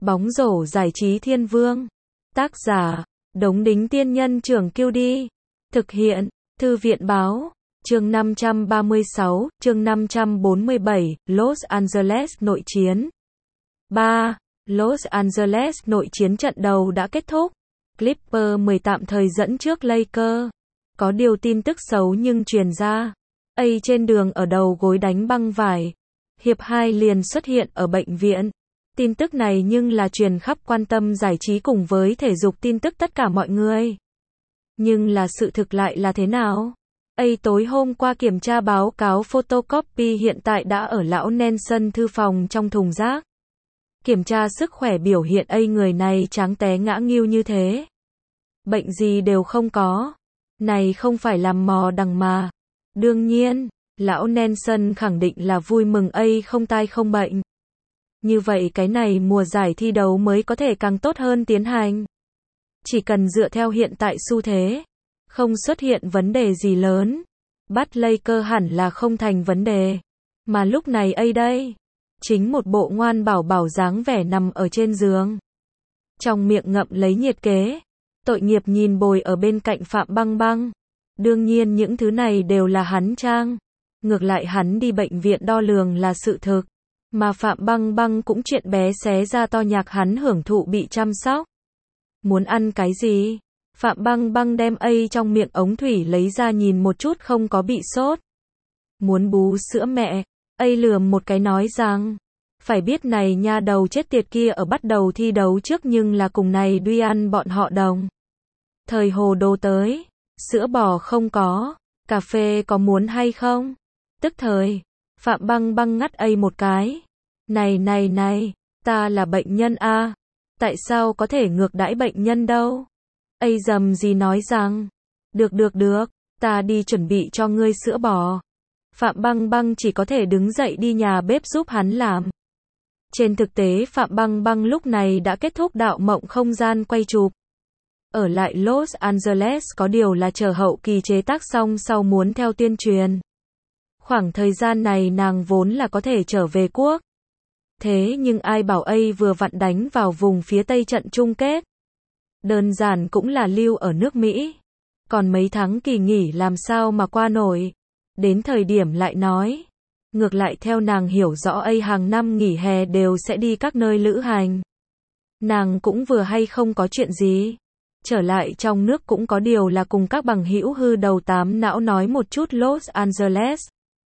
Bóng rổ giải trí thiên vương. Tác giả, Đống Đính Tiên Nhân Trưởng Kiêu Đi. Thực hiện, Thư viện Báo. Chương 536, chương 547, Los Angeles nội chiến. 3. Los Angeles nội chiến trận đầu đã kết thúc. Clippers 10 tạm thời dẫn trước Lakers. Có điều tin tức xấu nhưng truyền ra. A trên đường ở đầu gối đánh băng vải. Hiệp 2 liền xuất hiện ở bệnh viện. Tin tức này nhưng là truyền khắp quan tâm giải trí cùng với thể dục tin tức tất cả mọi người. Nhưng là sự thực lại là thế nào? A tối hôm qua kiểm tra báo cáo photocopy hiện tại đã ở lão Nelson thư phòng trong thùng rác. Kiểm tra sức khỏe biểu hiện A người này tráng té ngã nghiêu như thế. Bệnh gì đều không có. Này không phải làm mò đằng mà. Đương nhiên, lão Nelson khẳng định là vui mừng A không tai không bệnh. Như vậy cái này mùa giải thi đấu mới có thể càng tốt hơn tiến hành. Chỉ cần dựa theo hiện tại xu thế, không xuất hiện vấn đề gì lớn, bắt Lakers hẳn là không thành vấn đề. Mà lúc này A đây, chính một bộ ngoan bảo bảo dáng vẻ nằm ở trên giường. Trong miệng ngậm lấy nhiệt kế, tội nghiệp nhìn bồi ở bên cạnh Phạm Băng Băng. Đương nhiên những thứ này đều là hắn trang. Ngược lại hắn đi bệnh viện đo lường là sự thực. Mà Phạm Băng Băng cũng chuyện bé xé ra to nhạc hắn hưởng thụ bị chăm sóc. Muốn ăn cái gì? Phạm Băng Băng đem A trong miệng ống thủy lấy ra nhìn một chút không có bị sốt. Muốn bú sữa mẹ. A lườm một cái nói rằng, phải biết này nha đầu chết tiệt kia ở bắt đầu thi đấu trước nhưng là cùng này đuôi ăn bọn họ đồng. Thời hồ đồ tới, sữa bò không có, cà phê có muốn hay không? Tức thời, Phạm Băng Băng ngắt A một cái. Này, ta là bệnh nhân a, tại sao có thể ngược đãi bệnh nhân đâu? A dầm gì nói rằng, được, ta đi chuẩn bị cho ngươi sữa bò. Phạm Băng Băng chỉ có thể đứng dậy đi nhà bếp giúp hắn làm. Trên thực tế Phạm Băng Băng lúc này đã kết thúc đạo mộng không gian quay chụp. Ở lại Los Angeles có điều là chờ hậu kỳ chế tác xong sau muốn theo tuyên truyền. Khoảng thời gian này nàng vốn là có thể trở về quốc. Thế nhưng ai bảo A vừa vặn đánh vào vùng phía Tây trận chung kết. Đơn giản cũng là lưu ở nước Mỹ. Còn mấy tháng kỳ nghỉ làm sao mà qua nổi. Đến thời điểm lại nói. Ngược lại theo nàng hiểu rõ A hàng năm nghỉ hè đều sẽ đi các nơi lữ hành. Nàng cũng vừa hay không có chuyện gì. Trở lại trong nước cũng có điều là cùng các bằng hữu hư đầu tám não nói một chút Los Angeles.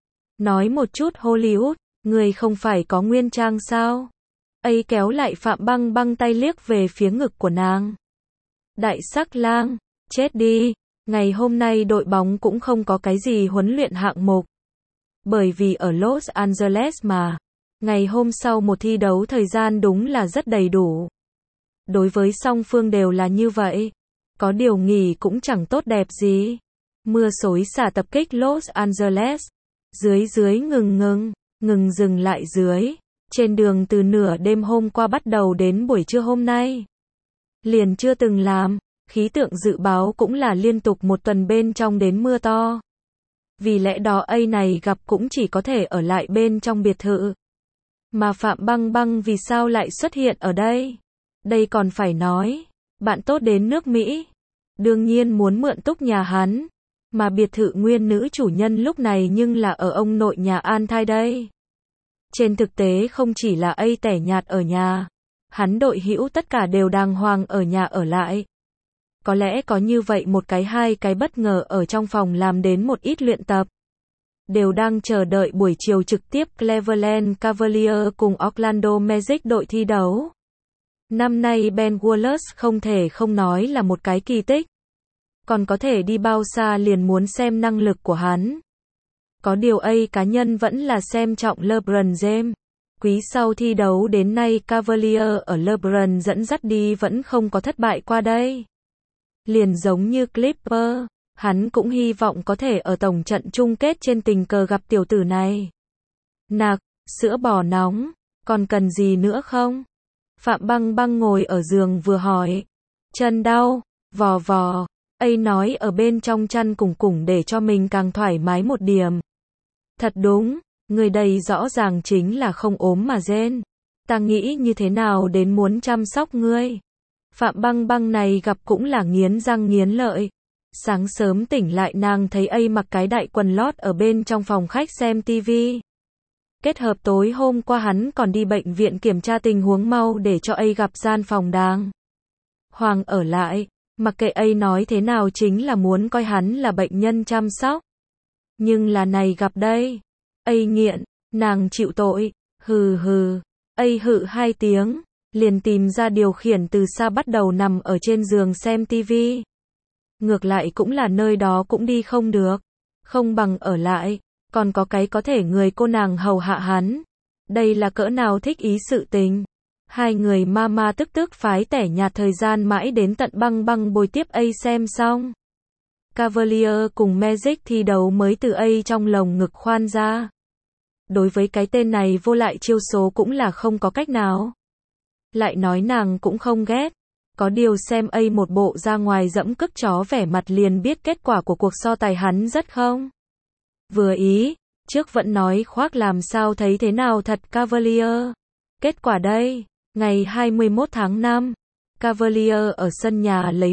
Nói một chút Hollywood. Người không phải có nguyên trang sao? A kéo lại Phạm Băng Băng tay liếc về phía ngực của nàng. Đại sắc lang, chết đi. Ngày hôm nay đội bóng cũng không có cái gì huấn luyện hạng mục. Bởi vì ở Los Angeles mà. Ngày hôm sau một thi đấu thời gian đúng là rất đầy đủ. Đối với song phương đều là như vậy. Có điều nghỉ cũng chẳng tốt đẹp gì. Mưa xối xả tập kích Los Angeles. Dưới ngừng dừng lại dưới. Trên đường từ nửa đêm hôm qua bắt đầu đến buổi trưa hôm nay. Liền chưa từng làm. Khí tượng dự báo cũng là liên tục một tuần bên trong đến mưa to. Vì lẽ đó A này gặp cũng chỉ có thể ở lại bên trong biệt thự. Mà Phạm Băng Băng vì sao lại xuất hiện ở đây? Đây còn phải nói. Bạn tốt đến nước Mỹ. Đương nhiên muốn mượn túc nhà hắn. Mà biệt thự nguyên nữ chủ nhân lúc này nhưng là ở ông nội nhà An Thai đây. Trên thực tế không chỉ là A tẻ nhạt ở nhà. Hắn đội hữu tất cả đều đàng hoàng ở nhà ở lại. Có lẽ có như vậy một cái hai cái bất ngờ ở trong phòng làm đến một ít luyện tập. Đều đang chờ đợi buổi chiều trực tiếp Cleveland Cavaliers cùng Orlando Magic đội thi đấu. Năm nay Ben Wallace không thể không nói là một cái kỳ tích. Còn có thể đi bao xa liền muốn xem năng lực của hắn. Có điều A cá nhân vẫn là xem trọng LeBron James. Quý sau thi đấu đến nay Cavaliers ở LeBron dẫn dắt đi vẫn không có thất bại qua đây. Liền giống như Clippers, hắn cũng hy vọng có thể ở tổng trận chung kết trên tình cờ gặp tiểu tử này. Nạc, sữa bò nóng, còn cần gì nữa không? Phạm Băng Băng ngồi ở giường vừa hỏi. Chân đau, vò. A nói ở bên trong chăn cùng để cho mình càng thoải mái một điểm. Thật đúng, người đây rõ ràng chính là không ốm mà rên. Ta nghĩ như thế nào đến muốn chăm sóc ngươi. Phạm Băng Băng này gặp cũng là nghiến răng nghiến lợi. Sáng sớm tỉnh lại nàng thấy A mặc cái đại quần lót ở bên trong phòng khách xem tivi. Kết hợp tối hôm qua hắn còn đi bệnh viện kiểm tra tình huống mau để cho A gặp gian phòng đàng hoàng ở lại. Mặc kệ A nói thế nào chính là muốn coi hắn là bệnh nhân chăm sóc. Nhưng là này gặp đây. A nghiện, nàng chịu tội. Hừ hừ. A hự 2 tiếng. Liền tìm ra điều khiển từ xa bắt đầu nằm ở trên giường xem tivi. Ngược lại cũng là nơi đó cũng đi không được. Không bằng ở lại. Còn có cái có thể người cô nàng hầu hạ hắn. Đây là cỡ nào thích ý sự tình. Hai người ma tức phái tẻ nhạt thời gian mãi đến tận Băng Băng bồi tiếp A xem xong. Cavalier cùng Magic thi đấu mới từ A trong lồng ngực khoan ra. Đối với cái tên này vô lại chiêu số cũng là không có cách nào. Lại nói nàng cũng không ghét. Có điều xem A một bộ ra ngoài dẫm cức chó vẻ mặt liền biết kết quả của cuộc so tài hắn rất không vừa ý. Trước vẫn nói khoác làm sao thấy thế nào thật Cavalier. Kết quả đây, ngày 21 tháng 5, Cavalier ở sân nhà lấy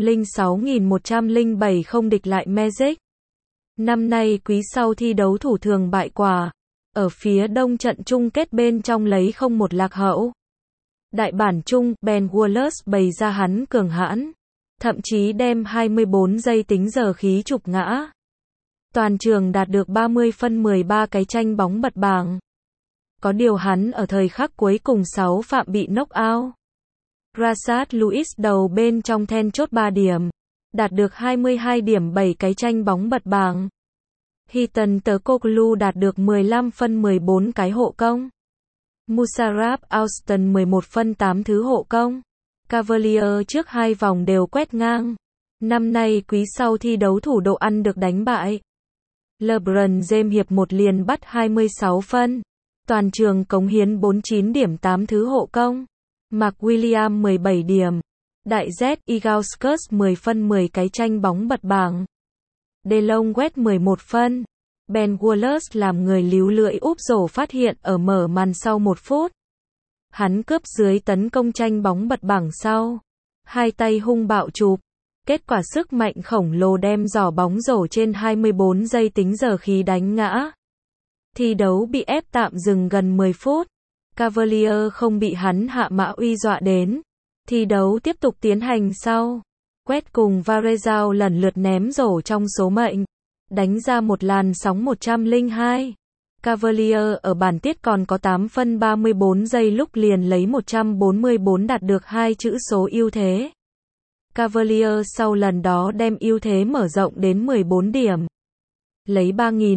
106.107 không địch lại Magic. Năm nay quý sau thi đấu thủ thường bại quả. Ở phía đông trận chung kết bên trong lấy 0-1 lạc hậu. Đại bản chung, Ben Wallace bày ra hắn cường hãn. Thậm chí đem 24 giây tính giờ khí trục ngã. Toàn trường đạt được 30 phân 13 cái tranh bóng bật bảng. Có điều hắn ở thời khắc cuối cùng 6 phạm bị knock out. Rashad Lewis đầu bên trong then chốt 3 điểm. Đạt được 22 điểm 7 cái tranh bóng bật bảng. Heaton Turkoglu đạt được 15 phân 14 cái hộ công. Musarraf Austin 11 phân 8 thứ hộ công. Cavalier trước 2 vòng đều quét ngang. Năm nay quý sau thi đấu thủ độ ăn được đánh bại. LeBron James hiệp 1 liền bắt 26 phân. Toàn trường cống hiến 49 điểm 8 thứ hộ công. Mark Williams 17 điểm. Đại Z Ilgauskas 10 phân 10 cái tranh bóng bật bảng. DeLong West 11 phân. Ben Wallace làm người líu lưỡi úp rổ phát hiện ở mở màn sau 1 phút. Hắn cướp dưới tấn công tranh bóng bật bảng sau. Hai tay hung bạo chụp. Kết quả sức mạnh khổng lồ đem giỏ bóng rổ trên 24 giây tính giờ khí đánh ngã. Thi đấu bị ép tạm dừng gần 10 phút. Cavalier không bị hắn hạ mã uy dọa đến. Thi đấu tiếp tục tiến hành sau. Quét cùng Varejao lần lượt ném rổ trong số mệnh. Đánh ra một làn sóng 102. Cavalier ở bản tiết còn có 8 phân 34 giây lúc liền lấy 144 đạt được 2 chữ số ưu thế. Cavalier sau lần đó đem ưu thế mở rộng đến 14 điểm. Lấy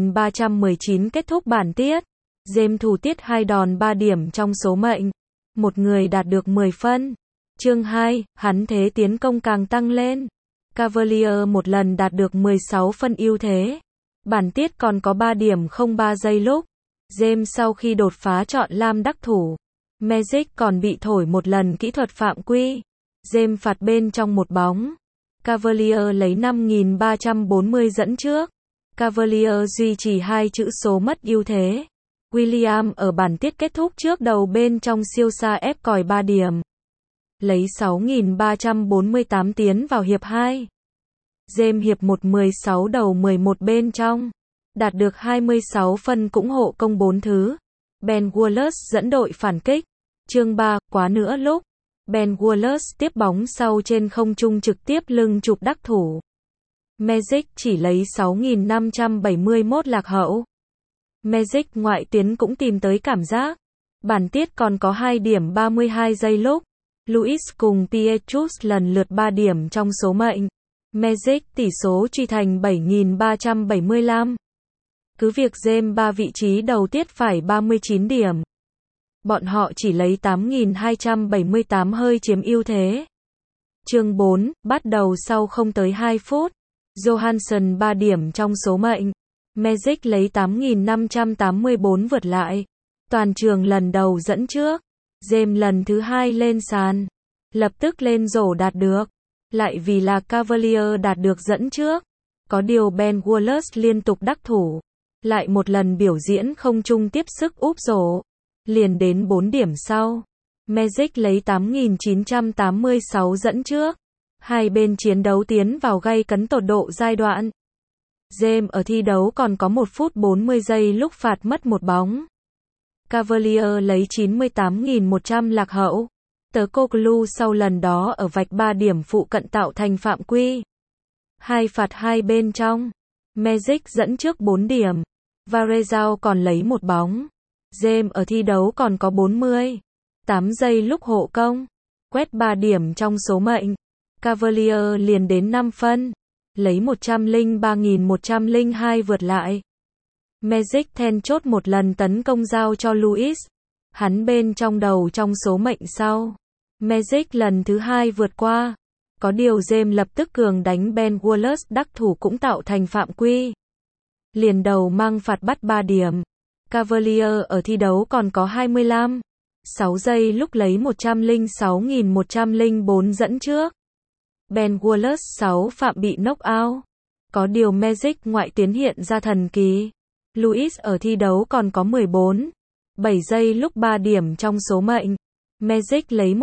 3.319 kết thúc bản tiết. James thủ tiết 2 đòn 3 điểm trong số mệnh. Một người đạt được 10 phân. Chương 2, hắn thế tiến công càng tăng lên. Cavalier một lần đạt được 16 phân ưu thế. Bản tiết còn có 3 điểm 03 giây lúc. James sau khi đột phá chọn lam đắc thủ. Magic còn bị thổi một lần kỹ thuật phạm quy. James phạt bên trong một bóng. Cavalier lấy 5.340 dẫn trước. Cavalier duy trì 2 chữ số mất ưu thế. Williams ở bản tiết kết thúc trước đầu bên trong siêu xa ép còi 3 điểm. Lấy 6.348 tiến vào hiệp 2. James hiệp 1 16 đầu 11 bên trong. Đạt được 26 phân cũng hộ công 4 thứ. Ben Wallace dẫn đội phản kích. Chương 3, quá nữa lúc. Ben Wallace tiếp bóng sau trên không trung trực tiếp lưng chụp đắc thủ. Magic chỉ lấy 6.571 lạc hậu. Magic ngoại tuyến cũng tìm tới cảm giác. Bản tiết còn có 2 điểm 32 giây lúc. Lewis cùng Pietrus lần lượt 3 điểm trong số mệnh. Magic tỷ số truy thành 7.375. Cứ việc James 3 vị trí đầu tiết phải 39 điểm. Bọn họ chỉ lấy 8.278 hơi chiếm ưu thế. Chương 4, bắt đầu sau không tới 2 phút. Johansson 3 điểm trong số mệnh. Magic lấy 8.584 vượt lại. Toàn trường lần đầu dẫn trước. James lần thứ 2 lên sàn. Lập tức lên rổ đạt được. Lại vì là Cavalier đạt được dẫn trước. Có điều Ben Wallace liên tục đắc thủ. Lại một lần biểu diễn không chung tiếp sức úp rổ. Liền đến 4 điểm sau, Magic lấy 8.986 dẫn trước. Hai bên chiến đấu tiến vào gay cấn tột độ giai đoạn. James ở thi đấu còn có 1 phút 40 giây lúc phạt mất một bóng. Cavalier lấy 98.100 lạc hậu. Turkoglu sau lần đó ở vạch 3 điểm phụ cận tạo thành phạm quy. Hai phạt hai bên trong. Magic dẫn trước 4 điểm. Varejao còn lấy một bóng. James ở thi đấu còn có 48 giây lúc hộ công. Quét 3 điểm trong số mệnh. Cavalier liền đến 5 phân. Lấy 103.102 vượt lại. Magic then chốt một lần tấn công giao cho Lewis. Hắn bên trong đầu trong số mệnh sau. Magic lần thứ 2 vượt qua. Có điều James lập tức cường đánh Ben Wallace đắc thủ cũng tạo thành phạm quy. Liền đầu mang phạt bắt 3 điểm. Cavalier ở thi đấu còn có 6 giây lúc lấy 106.104 dẫn trước. Ben Wallace 6 phạm bị knock out. Có điều Magic ngoại tuyến hiện ra thần kỳ. Lewis ở thi đấu còn có 7 giây lúc 3 điểm trong số mệnh. Magic lấy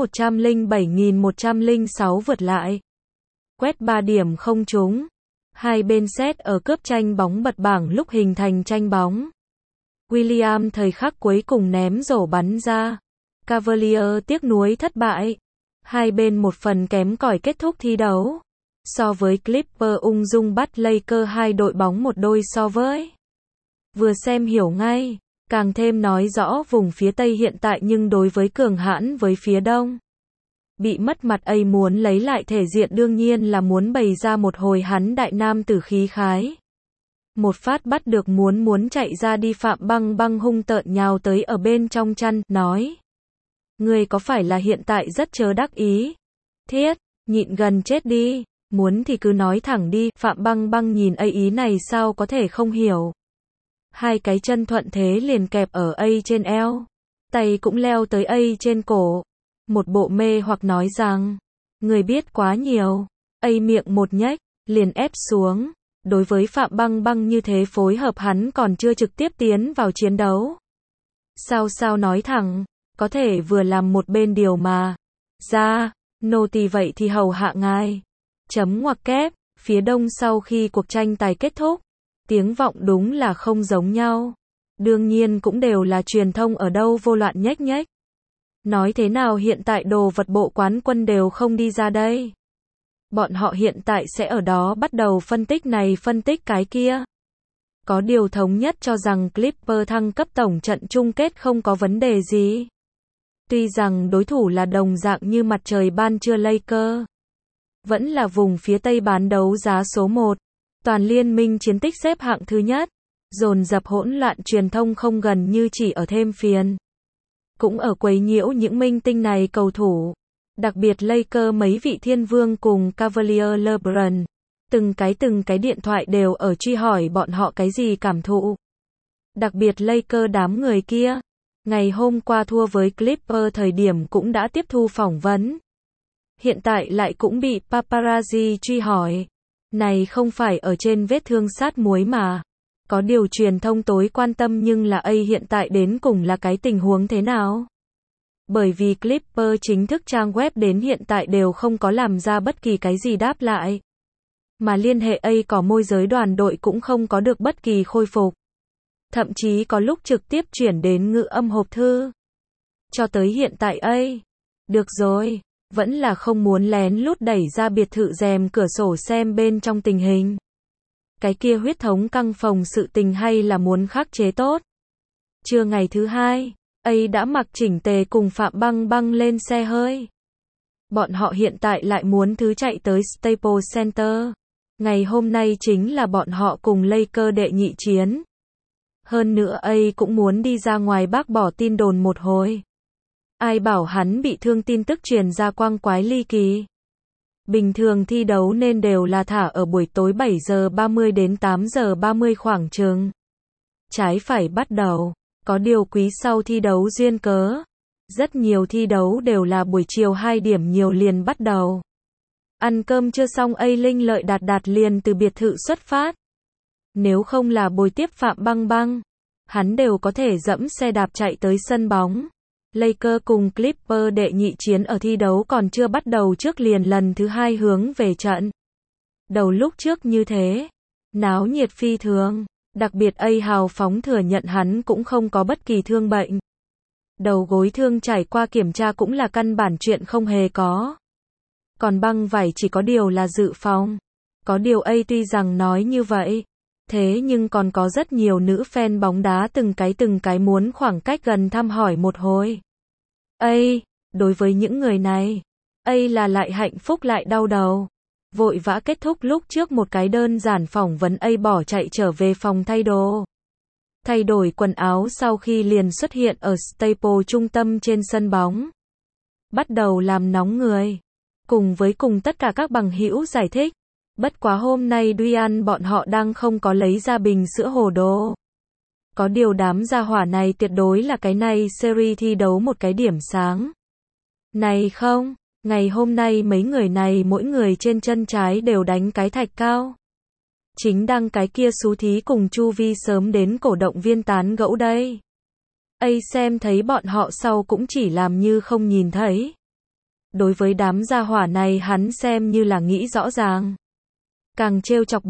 107.106 vượt lại. Quét 3 điểm không trúng. Hai bên set ở cướp tranh bóng bật bảng lúc hình thành tranh bóng. William thời khắc cuối cùng ném rổ bắn ra. Cavalier tiếc nuối thất bại. Hai bên một phần kém cỏi kết thúc thi đấu. So với Clipper ung dung bắt Lakers hai đội bóng một đôi so với. Vừa xem hiểu ngay. Càng thêm nói rõ vùng phía Tây hiện tại nhưng đối với cường hãn với phía Đông. Bị mất mặt ấy muốn lấy lại thể diện đương nhiên là muốn bày ra một hồi hắn đại nam tử khí khái. Một phát bắt được muốn chạy ra đi Phạm Băng hung tợn nhào tới ở bên trong chăn, nói. Ngươi có phải là hiện tại rất chớ đắc ý? Thiết, nhịn gần chết đi, muốn thì cứ nói thẳng đi, Phạm Băng nhìn ý này sao có thể không hiểu. Hai cái chân thuận thế liền kẹp ở trên eo. Tay cũng leo tới trên cổ. Một bộ mê hoặc nói rằng, người biết quá nhiều. Miệng một nhếch, liền ép xuống. Đối với Phạm Băng như thế phối hợp hắn còn chưa trực tiếp tiến vào chiến đấu. Sao nói thẳng, có thể vừa làm một bên điều mà. Ra, nô tỳ vậy thì hầu hạ ngài. Chấm ngoặc kép, phía Đông sau khi cuộc tranh tài kết thúc. Tiếng vọng đúng là không giống nhau. Đương nhiên cũng đều là truyền thông ở đâu vô loạn nhếch. Nói thế nào hiện tại đồ vật bộ quán quân đều không đi ra đây. Bọn họ hiện tại sẽ ở đó bắt đầu phân tích này phân tích cái kia. Có điều thống nhất cho rằng Clipper thăng cấp tổng trận chung kết không có vấn đề gì. Tuy rằng đối thủ là đồng dạng như mặt trời ban trưa Lakers. Vẫn là vùng phía Tây bán đấu giá số 1. Toàn liên minh chiến tích xếp hạng thứ nhất. Dồn dập hỗn loạn truyền thông không gần như chỉ ở thêm phiền. Cũng ở quấy nhiễu những minh tinh này cầu thủ. Đặc biệt Lakers mấy vị thiên vương cùng Cavalier LeBron. Từng cái điện thoại đều ở truy hỏi bọn họ cái gì cảm thụ. Đặc biệt Lakers đám người kia. Ngày hôm qua thua với Clipper thời điểm cũng đã tiếp thu phỏng vấn. Hiện tại lại cũng bị paparazzi truy hỏi. Này không phải ở trên vết thương sát muối mà. Có điều truyền thông tối quan tâm nhưng là hiện tại đến cùng là cái tình huống thế nào? Bởi vì Clipper chính thức trang web đến hiện tại đều không có làm ra bất kỳ cái gì đáp lại. Mà liên hệ có môi giới đoàn đội cũng không có được bất kỳ khôi phục. Thậm chí có lúc trực tiếp chuyển đến ngữ âm hộp thư. Cho tới hiện tại được rồi, vẫn là không muốn lén lút đẩy ra biệt thự rèm cửa sổ xem bên trong tình hình. Cái kia huyết thống căng phồng sự tình hay là muốn khắc chế tốt. Trưa ngày thứ hai, đã mặc chỉnh tề cùng Phạm Băng lên xe hơi. Bọn họ hiện tại lại muốn thứ chạy tới Staples Center. Ngày hôm nay chính là bọn họ cùng Lakers đệ nhị chiến. Hơn nữa cũng muốn đi ra ngoài bác bỏ tin đồn một hồi. Ai bảo hắn bị thương tin tức truyền ra quang quái ly kỳ. Bình thường thi đấu nên đều là thả ở buổi tối 7 giờ 30 đến 8 giờ 30 khoảng chừng. Trái phải bắt đầu. Có điều quý sau thi đấu duyên cớ. Rất nhiều thi đấu đều là buổi chiều 2 điểm nhiều liền bắt đầu. Ăn cơm chưa xong Linh lợi đạt liền từ biệt thự xuất phát. Nếu không là bồi tiếp Phạm Băng, hắn đều có thể dẫm xe đạp chạy tới sân bóng. Lakers cùng Clippers đệ nhị chiến ở thi đấu còn chưa bắt đầu trước liền lần thứ 2 hướng về trận. Đầu lúc trước như thế, náo nhiệt phi thường, đặc biệt hào phóng thừa nhận hắn cũng không có bất kỳ thương bệnh. Đầu gối thương trải qua kiểm tra cũng là căn bản chuyện không hề có. Còn băng vải chỉ có điều là dự phòng. Có điều tuy rằng nói như vậy, thế nhưng còn có rất nhiều nữ fan bóng đá từng cái muốn khoảng cách gần thăm hỏi một hồi. Đối với những người này, là lại hạnh phúc lại đau đầu. Vội vã kết thúc lúc trước một cái đơn giản phỏng vấn bỏ chạy trở về phòng thay đồ. Thay đổi quần áo sau khi liền xuất hiện ở Staples trung tâm trên sân bóng. Bắt đầu làm nóng người. Cùng tất cả các bằng hữu giải thích. Bất quá hôm nay Duyan bọn họ đang không có lấy ra bình sữa hồ đồ. Có điều đám gia hỏa này tuyệt đối là cái này series thi đấu một cái điểm sáng. Này không, ngày hôm nay mấy người này mỗi người trên chân trái đều đánh cái thạch cao. Chính đang cái kia xú thí cùng Chu Vi sớm đến cổ động viên tán gẫu đây. Xem thấy bọn họ sau cũng chỉ làm như không nhìn thấy. Đối với đám gia hỏa này hắn xem như là nghĩ rõ ràng. Càng trêu chọc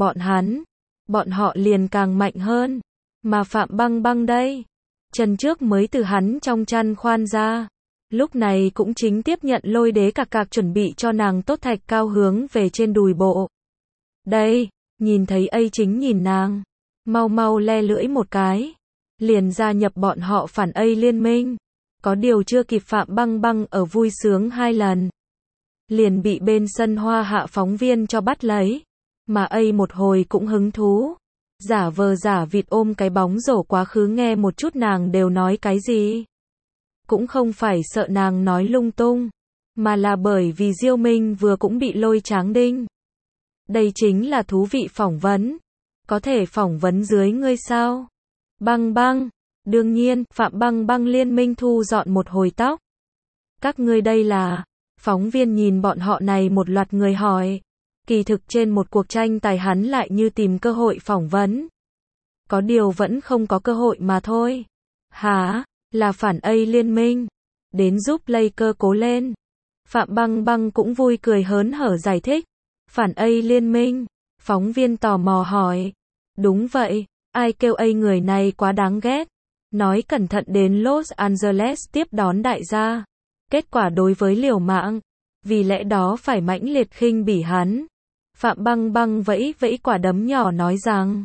bọn họ liền càng mạnh hơn. Mà Phạm Băng Băng đây, chân trước mới từ hắn trong chăn khoan ra. Lúc này cũng chính tiếp nhận lôi đế cạc chuẩn bị cho nàng tốt thạch cao hướng về trên đùi bộ. Đây, nhìn thấy chính nhìn nàng. Mau le lưỡi một cái. Liền gia nhập bọn họ phản liên minh. Có điều chưa kịp Phạm Băng Băng ở vui sướng 2 lần. Liền bị bên sân hoa hạ phóng viên cho bắt lấy. Mà một hồi cũng hứng thú. Giả vờ giả vịt ôm cái bóng rổ quá khứ nghe một chút nàng đều nói cái gì. Cũng không phải sợ nàng nói lung tung. Mà là bởi vì Diêu Minh vừa cũng bị lôi tráng đinh. Đây chính là thú vị phỏng vấn. Có thể phỏng vấn dưới ngươi sao? Băng Băng. Đương nhiên, Phạm Băng Băng liên minh thu dọn một hồi tóc. Các ngươi đây là... Phóng viên nhìn bọn họ này một loạt người hỏi. Kỳ thực trên một cuộc tranh tài hắn lại như tìm cơ hội phỏng vấn. Có điều vẫn không có cơ hội mà thôi. Hả? Là phản liên minh. Đến giúp Lakers cố lên. Phạm Băng Băng cũng vui cười hớn hở giải thích. Phản liên minh. Phóng viên tò mò hỏi. Đúng vậy, ai kêu người này quá đáng ghét. Nói cẩn thận đến Los Angeles tiếp đón đại gia. Kết quả đối với liều mạng. Vì lẽ đó phải mãnh liệt khinh bỉ hắn. Phạm Băng Băng vẫy quả đấm nhỏ nói rằng.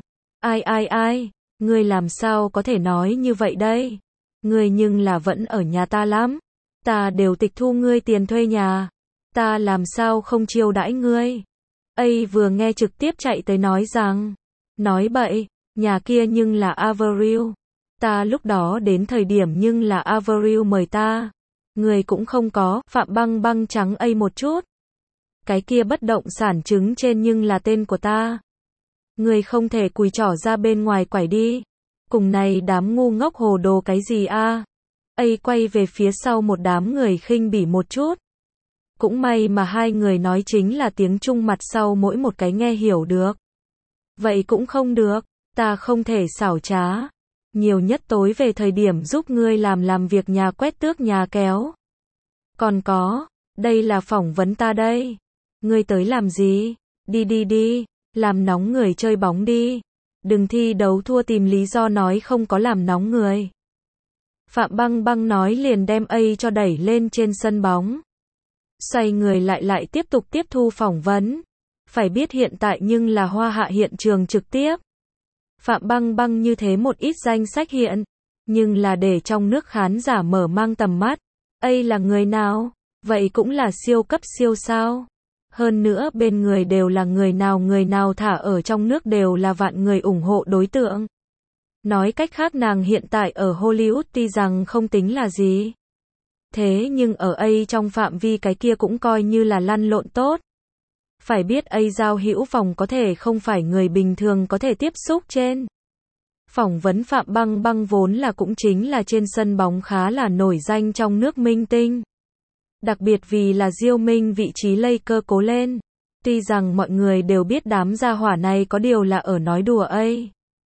Ai, ngươi làm sao có thể nói như vậy đây? Ngươi nhưng là vẫn ở nhà ta lắm. Ta đều tịch thu ngươi tiền thuê nhà. Ta làm sao không chiêu đãi ngươi? Vừa nghe trực tiếp chạy tới nói rằng. Nói bậy, nhà kia nhưng là Avril. Ta lúc đó đến thời điểm nhưng là Avril mời ta. Người cũng không có. Phạm Băng Băng trắng một chút. Cái kia bất động sản chứng trên nhưng là tên của ta. Người không thể cùi trỏ ra bên ngoài quải đi. Cùng này đám ngu ngốc hồ đồ cái gì a? Quay về phía sau một đám người khinh bỉ một chút. Cũng may mà hai người nói chính là tiếng Trung mặt sau mỗi một cái nghe hiểu được. Vậy cũng không được, ta không thể xảo trá. Nhiều nhất tối về thời điểm giúp ngươi làm việc nhà quét tước nhà kéo. Còn có, đây là phỏng vấn ta đây. Ngươi tới làm gì? Đi, làm nóng người chơi bóng đi. Đừng thi đấu thua tìm lý do nói không có làm nóng người. Phạm Băng Băng nói liền đem cho đẩy lên trên sân bóng. Xoay người lại tiếp tục tiếp thu phỏng vấn. Phải biết hiện tại nhưng là hoa hạ hiện trường trực tiếp. Phạm Băng Băng như thế một ít danh sách hiện. Nhưng là để trong nước khán giả mở mang tầm mắt. Là người nào? Vậy cũng là siêu cấp siêu sao? Hơn nữa bên người đều là người nào thả ở trong nước đều là vạn người ủng hộ đối tượng. Nói cách khác nàng hiện tại ở Hollywood tuy rằng không tính là gì. Thế nhưng ở trong phạm vi cái kia cũng coi như là lăn lộn tốt. Phải biết giao hữu vòng có thể không phải người bình thường có thể tiếp xúc trên. Phỏng vấn Phạm Băng Băng vốn là cũng chính là trên sân bóng khá là nổi danh trong nước minh tinh. Đặc biệt vì là Diêu Minh vị trí Lakers cố lên. Tuy rằng mọi người đều biết đám gia hỏa này có điều là ở nói đùa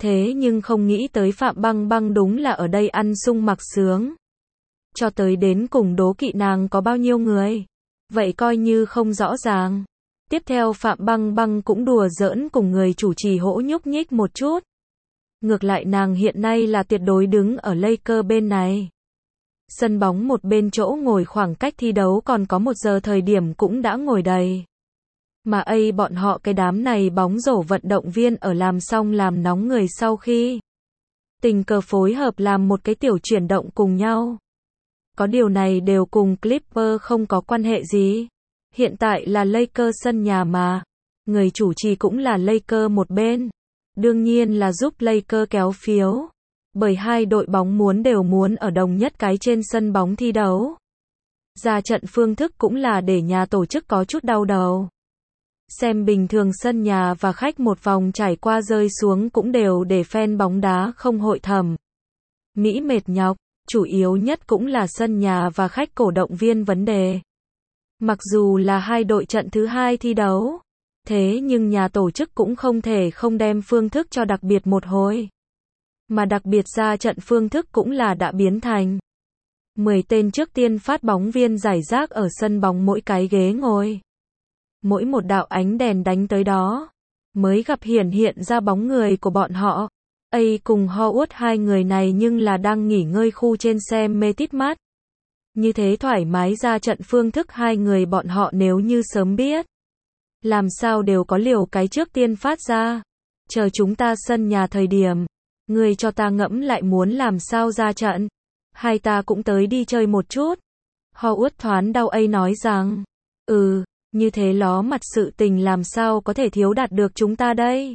Thế nhưng không nghĩ tới Phạm Băng Băng đúng là ở đây ăn sung mặc sướng. Cho tới đến cùng đố kỵ nàng có bao nhiêu người. Vậy coi như không rõ ràng. Tiếp theo Phạm Băng Băng cũng đùa giỡn cùng người chủ trì hỗ nhúc nhích một chút. Ngược lại nàng hiện nay là tuyệt đối đứng ở Lakers bên này. Sân bóng một bên chỗ ngồi khoảng cách thi đấu còn có 1 giờ thời điểm cũng đã ngồi đầy. Mà bọn họ cái đám này bóng rổ vận động viên ở làm xong làm nóng người sau khi tình cờ phối hợp làm một cái tiểu chuyển động cùng nhau. Có điều này đều cùng Clippers không có quan hệ gì. Hiện tại là Lakers sân nhà mà. Người chủ trì cũng là Lakers một bên. Đương nhiên là giúp Lakers kéo phiếu. Bởi hai đội bóng đều muốn ở đồng nhất cái trên sân bóng thi đấu. Ra trận phương thức cũng là để nhà tổ chức có chút đau đầu. Xem bình thường sân nhà và khách một vòng trải qua rơi xuống cũng đều để fan bóng đá không hội thầm. Mỹ mệt nhọc, chủ yếu nhất cũng là sân nhà và khách cổ động viên vấn đề. Mặc dù là hai đội trận thứ 2 thi đấu, thế nhưng nhà tổ chức cũng không thể không đem phương thức cho đặc biệt một hồi. Mà đặc biệt ra trận phương thức cũng là đã biến thành 10 tên trước tiên phát bóng viên rải rác ở sân bóng mỗi cái ghế ngồi. Mỗi một đạo ánh đèn đánh tới đó, mới gặp hiện ra bóng người của bọn họ. Cùng Howard hai người này nhưng là đang nghỉ ngơi khu trên xe mê tít mắt. Như thế thoải mái ra trận phương thức hai người bọn họ nếu như sớm biết. Làm sao đều có liều cái trước tiên phát ra. Chờ chúng ta sân nhà thời điểm. Người cho ta ngẫm lại muốn làm sao ra trận. Hai ta cũng tới đi chơi một chút. Howard thoáng đau nói rằng. Như thế ló mặt sự tình làm sao có thể thiếu đạt được chúng ta đây.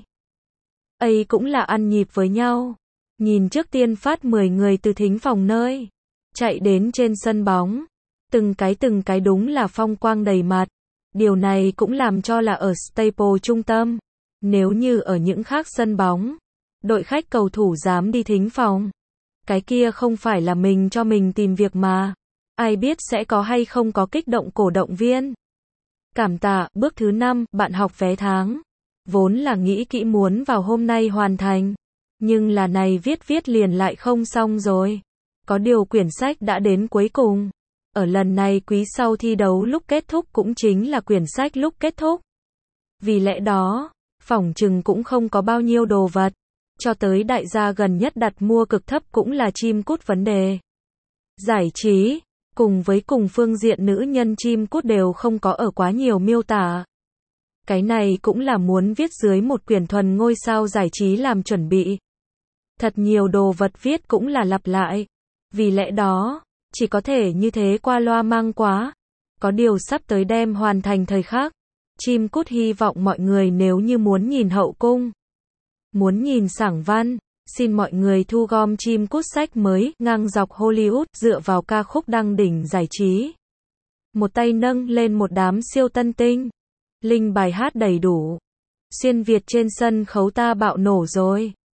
Cũng là ăn nhịp với nhau. Nhìn trước tiên phát 10 người từ thính phòng nơi. Chạy đến trên sân bóng. Từng cái đúng là phong quang đầy mặt. Điều này cũng làm cho là ở Staples trung tâm. Nếu như ở những khác sân bóng. Đội khách cầu thủ dám đi thính phòng. Cái kia không phải là mình cho mình tìm việc mà. Ai biết sẽ có hay không có kích động cổ động viên. Cảm tạ, bước thứ 5, bạn học vé tháng. Vốn là nghĩ kỹ muốn vào hôm nay hoàn thành. Nhưng là này viết liền lại không xong rồi. Có điều quyển sách đã đến cuối cùng. Ở lần này quý sau thi đấu lúc kết thúc cũng chính là quyển sách lúc kết thúc. Vì lẽ đó, phỏng chừng cũng không có bao nhiêu đồ vật. Cho tới đại gia gần nhất đặt mua cực thấp cũng là chim cút vấn đề. Giải trí, cùng phương diện nữ nhân chim cút đều không có ở quá nhiều miêu tả. Cái này cũng là muốn viết dưới một quyển thuần ngôi sao giải trí làm chuẩn bị. Thật nhiều đồ vật viết cũng là lặp lại. Vì lẽ đó, chỉ có thể như thế qua loa mang quá. Có điều sắp tới đem hoàn thành thời khắc. Chim cút hy vọng mọi người nếu như muốn nhìn hậu cung. Muốn nhìn sảng văn. Xin mọi người thu gom chim cút sách mới, ngang dọc Hollywood, dựa vào ca khúc đăng đỉnh giải trí. Một tay nâng lên một đám siêu tân tinh. Linh bài hát đầy đủ. Xuyên Việt trên sân khấu ta bạo nổ rồi.